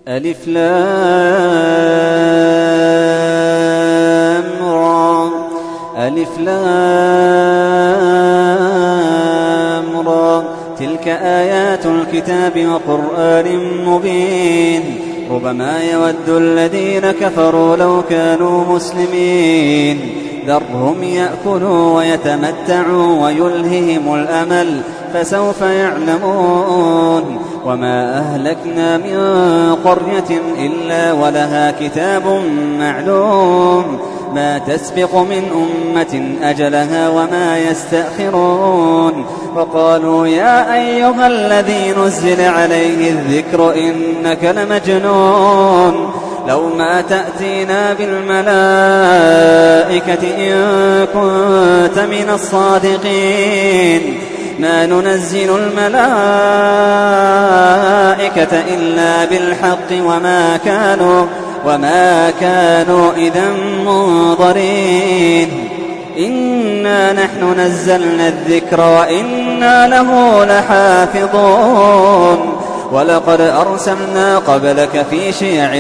ألف لام را ألف لام را تلك آيات الكتاب وقرآن مبين ربما يود الذين كفروا لو كانوا مسلمين ذرهم يأكلوا ويتمتعوا ويلههم الأمل فسوف يعلمون وما أهلكنا من قرية إلا ولها كتاب معلوم ما تسبق من أمة أجلها وما يستأخرون وقالوا يا أيها الذي نزل عليه الذكر إنك لمجنون لو ما تأتينا بالملائكة إن كنت من الصادقين ما ننزل الملائكة إلا بالحق وما كانوا إذا منظرين إنا نحن نزلنا الذكر وإنا له لحافظون ولقد أرسلنا قبلك في شيع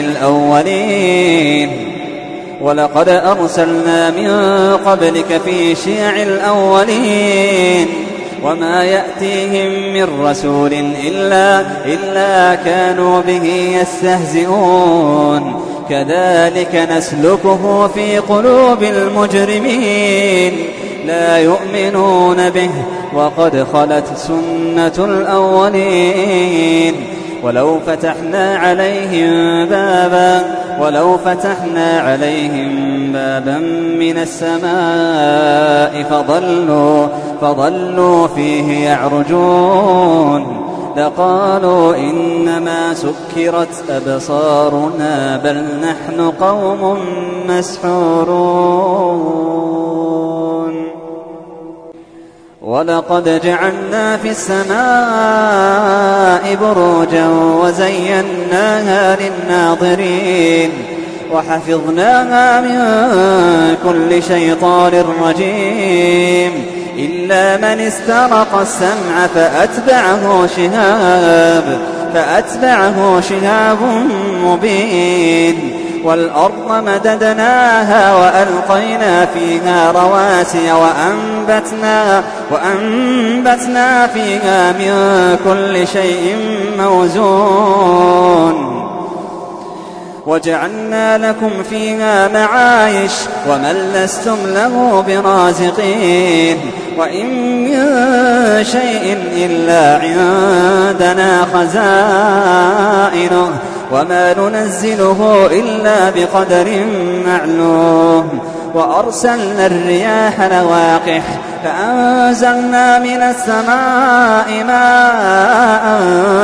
الأولين وما يأتيهم من رسول إلا كانوا به يستهزئون كذلك نسلكه في قلوب المجرمين لا يؤمنون به وقد خلت سنة الأولين ولو فتحنا عليهم بابا من السماء فظلوا فيه يعرجون لقالوا إنما سكرت أبصارنا بل نحن قوم مسحورون ولقد جعلنا في السماء بروجا وزيناها للناظرين وحفظناها من كل شيطان رجيم إلا من استرق السمع فأتبعه شهاب مبين والأرض مددناها وألقينا فيها رواسي وأنبتنا فيها من كل شيء موزون وجعلنا لكم فيها معايش ومن لستم له برازقين وإن من شيء إلا عندنا خزائنه وما ننزله إلا بقدر معلوم وأرسلنا الرياح لواقح فأنزلنا من السماء ماء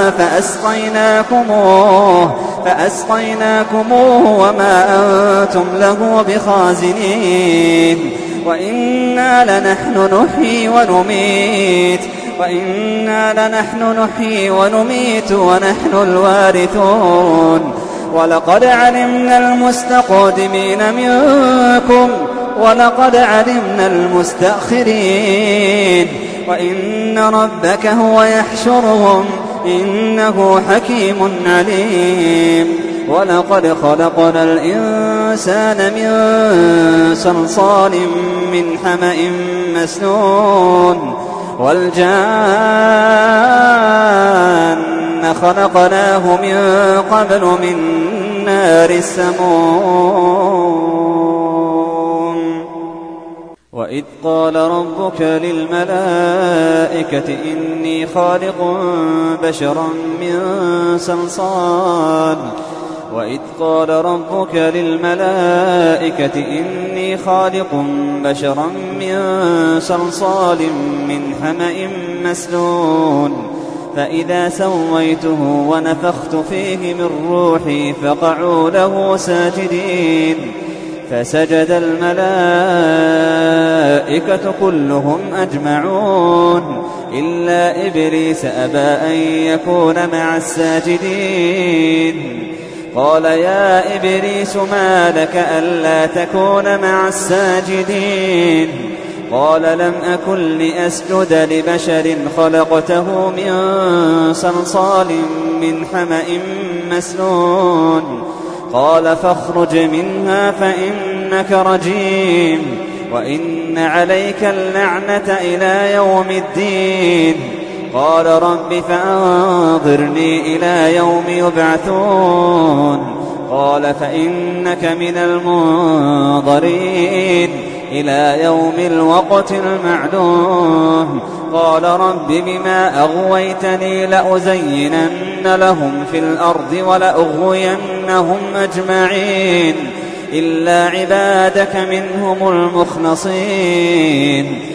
فأسقيناكموه وما أنتم له بخازنين وإنا لنحن نحيي ونميت ونحن الوارثون ولقد علمنا المستقدمين منكم ولقد علمنا المستأخرين وإن ربك هو يحشرهم إنه حكيم عليم ولقد خلقنا الإنسان من صلصال من حمأ مسنون والجان خلقناه من قبل من نار السموم وإذ قال ربك للملائكة إني خالق بشرا من صلصال من حمأ مسنون فإذا سويته ونفخت فيه من روحي فقعوا له ساجدين فسجد الملائكة كلهم أجمعون إلا إبليس أبى أن يكون مع الساجدين قال يا إبليس ما لك ألا تكون مع الساجدين قال لم أكن لأسجد لبشر خلقته من صلصال من حمإ مسنون قال فاخرج منها فإنك رجيم وإن عليك اللعنة إلى يوم الدين قال رب فأنظرني إلى يوم يبعثون قال فإنك من المنظرين إلى يوم الوقت المعلوم قال رب بما أغويتني لأزينن لهم في الأرض ولأغوينهم أجمعين إلا عبادك منهم المخلصين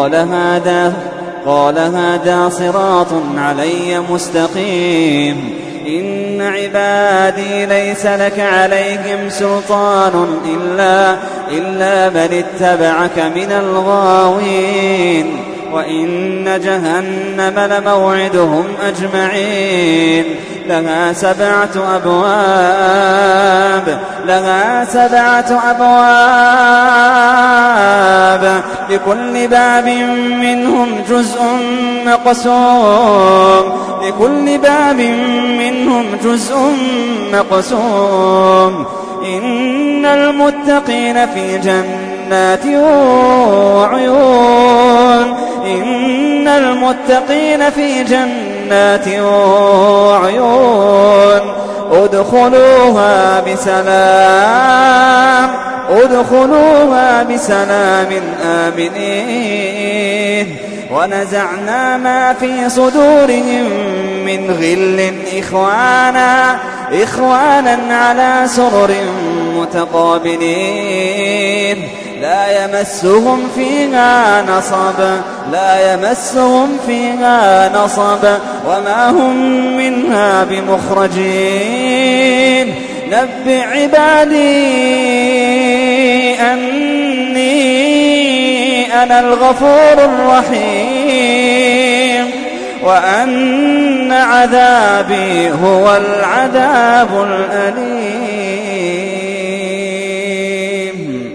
قال هذا صراط علي مستقيم إن عبادي ليس لك عليهم سلطان إلا من اتبعك من الغاوين وإن جهنم لموعدهم أجمعين لها سبعة أبواب لكل باب منهم جزء مقسوم إن المتقين في جنات وعيون ادخلوها بسلام آمنين ونزعنا ما في صدورهم من غل إخوانا على سرر متقابلين لا يمسهم فيها نصب وما هم منها بمخرجين نبئ عبادي أني أنا الغفور الرحيم وأن عذابي هو العذاب الأليم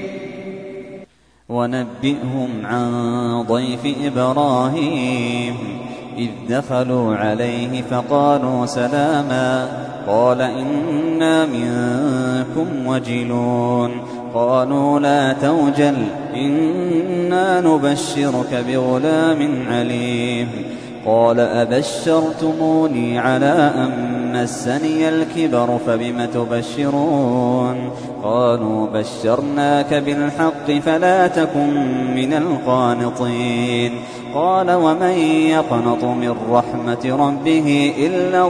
ونبئهم عن ضيف إبراهيم إذ دخلوا عليه فقالوا سلاما قال إنا منكم وجلون قالوا لا توجل إنا نبشرك بغلام عليم قال أبشرتموني على أن مسني الكبر فبم تبشرون قالوا بشرناك بالحق فلا تكن من القانطين قال ومن يقنط من رحمة ربه إلا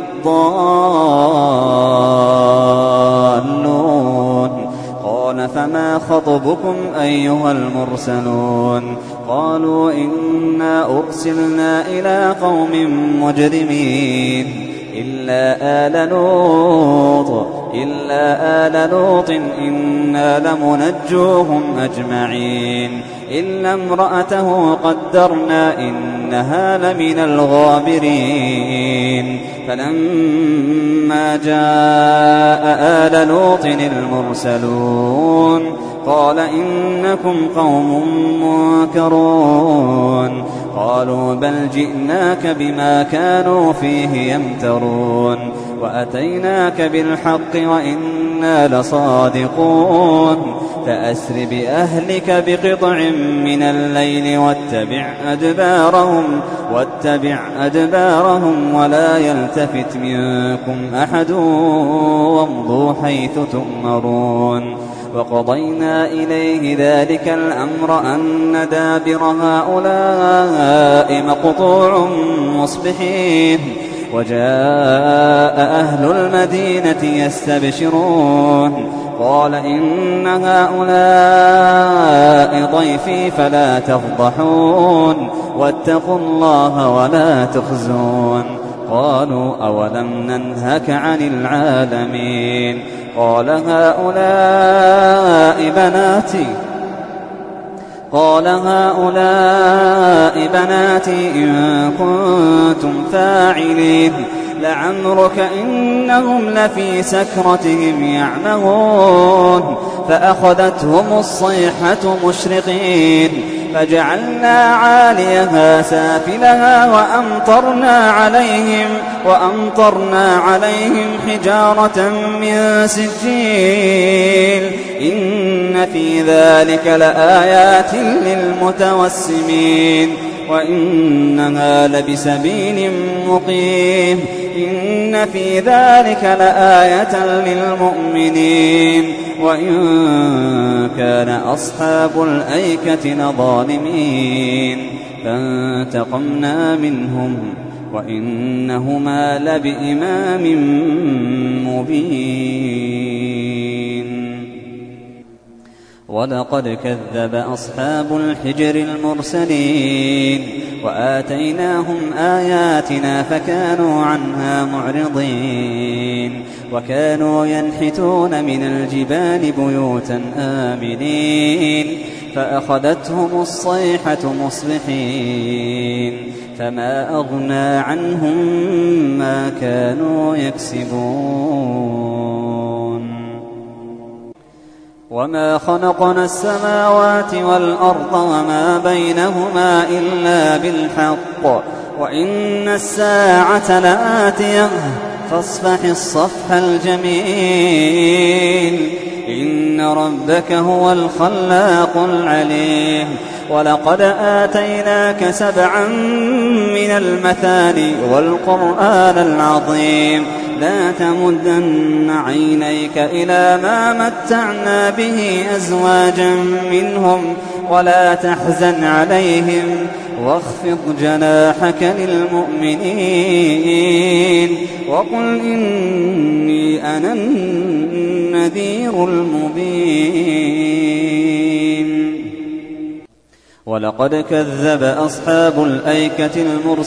الضالون قال فما خطبكم أيها المرسلون قالوا إنا أرسلنا إلى قوم مجرمين إلا آل لوط إنا لمنجوهم أجمعين إلا امرأته قدرنا إنها لمن الغابرين فلما جاء آل لوط المرسلون قال إنكم قوم منكرون قالوا بل جئناك بما كانوا فيه يمترون وأتيناك بالحق وإنا لصادقون فأسر بأهلك بقطع من الليل واتبع أدبارهم ولا يلتفت منكم أحد وامضوا حيث تؤمرون وقضينا إليه ذلك الأمر أن دابر هؤلاء مقطوع مصبحين وجاء أهل المدينة يستبشرون قال إن هؤلاء ضيفي فلا تفضحون واتقوا الله ولا تخزون قالوا أولم ننهك عن العالمين قال هؤلاء بناتي إن كنتم فاعلين لعمرك إنهم لفي سكرتهم يعمهون فأخذتهم الصيحة مشرقين فجعلنا عاليها سافلها وأمطرنا عليهم حجارة من سجيل إن في ذلك لآيات للمتوسمين وإنها لبسبيل مقيم إن في ذلك لآية للمؤمنين وإن كان أصحاب الأيكة لظالمين فانتقمنا منهم وإنهما لبإمام مبين ولقد كذب أصحاب الحجر المرسلين وآتيناهم آياتنا فكانوا عنها معرضين وكانوا ينحتون من الجبال بيوتا آمنين فأخذتهم الصيحة مصبحين فما أغنى عنهم ما كانوا يكسبون وما خلقنا السماوات والأرض وما بينهما إلا بالحق وإن الساعة لآتية فاصفح الصفح الجميل إن ربك هو الخلاق العليم ولقد آتيناك 7 من المثاني والقرآن العظيم لا تمدن عينيك إلى ما متعنا به أزواجا منهم ولا تحزن عليهم واخفض جناحك للمؤمنين وقل إني أنا النذير المبين ولقد كذب أصحاب الأيكة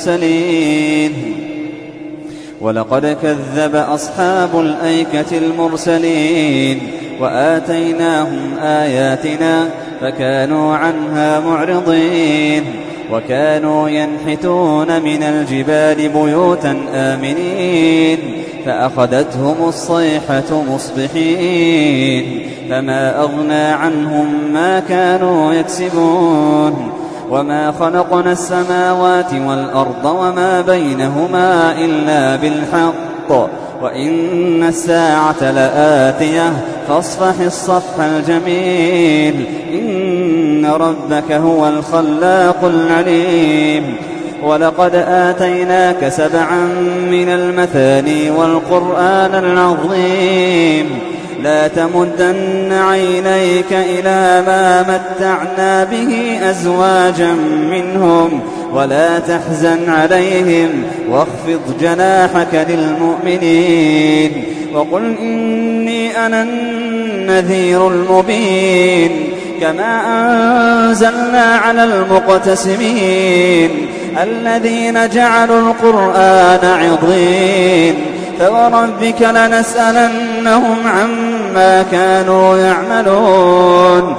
المرسلين وآتيناهم آياتنا فكانوا عنها معرضين وكانوا ينحتون من الجبال بيوتا آمنين فأخذتهم الصيحة مصبحين فما أغنى عنهم ما كانوا يكسبون وما خلقنا السماوات والأرض وما بينهما إلا بالحق وإن الساعة لآتية فاصفح الصفح الجميل إن ربك هو الخلاق العليم ولقد آتيناك 7 من المثاني والقرآن العظيم لا تمدن عينيك إلى ما متعنا به أزواجا منهم ولا تحزن عليهم واخفض جناحك للمؤمنين وقل إني أنا النذير المبين كما أنزلنا على المقتسمين الذين جعلوا القرآن عضين فوربك لنسألنهم عما كانوا يعملون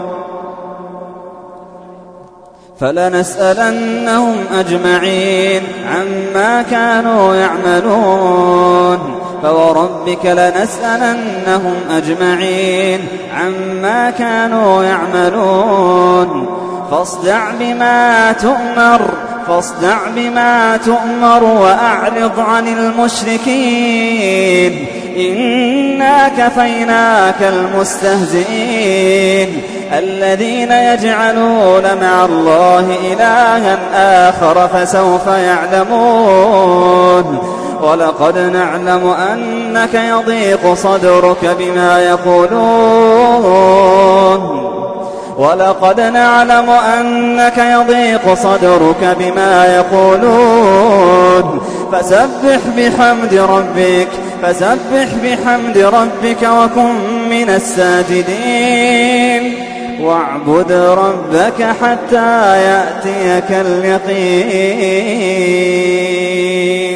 فلنسألنهم أجمعين عما كانوا يعملون فوربك لنسألنهم أجمعين عما كانوا يعملون فاصدع بما تؤمر وأعرض عن المشركين إنا كفيناك المستهزئين الذين يجعلون مع الله إلها آخر فسوف يعلمون ولقد نعلم أنك يضيق صدرك بما يقولون فسبح بحمد ربك وكن من الساجدين واعبد ربك حتى يأتيك اليقين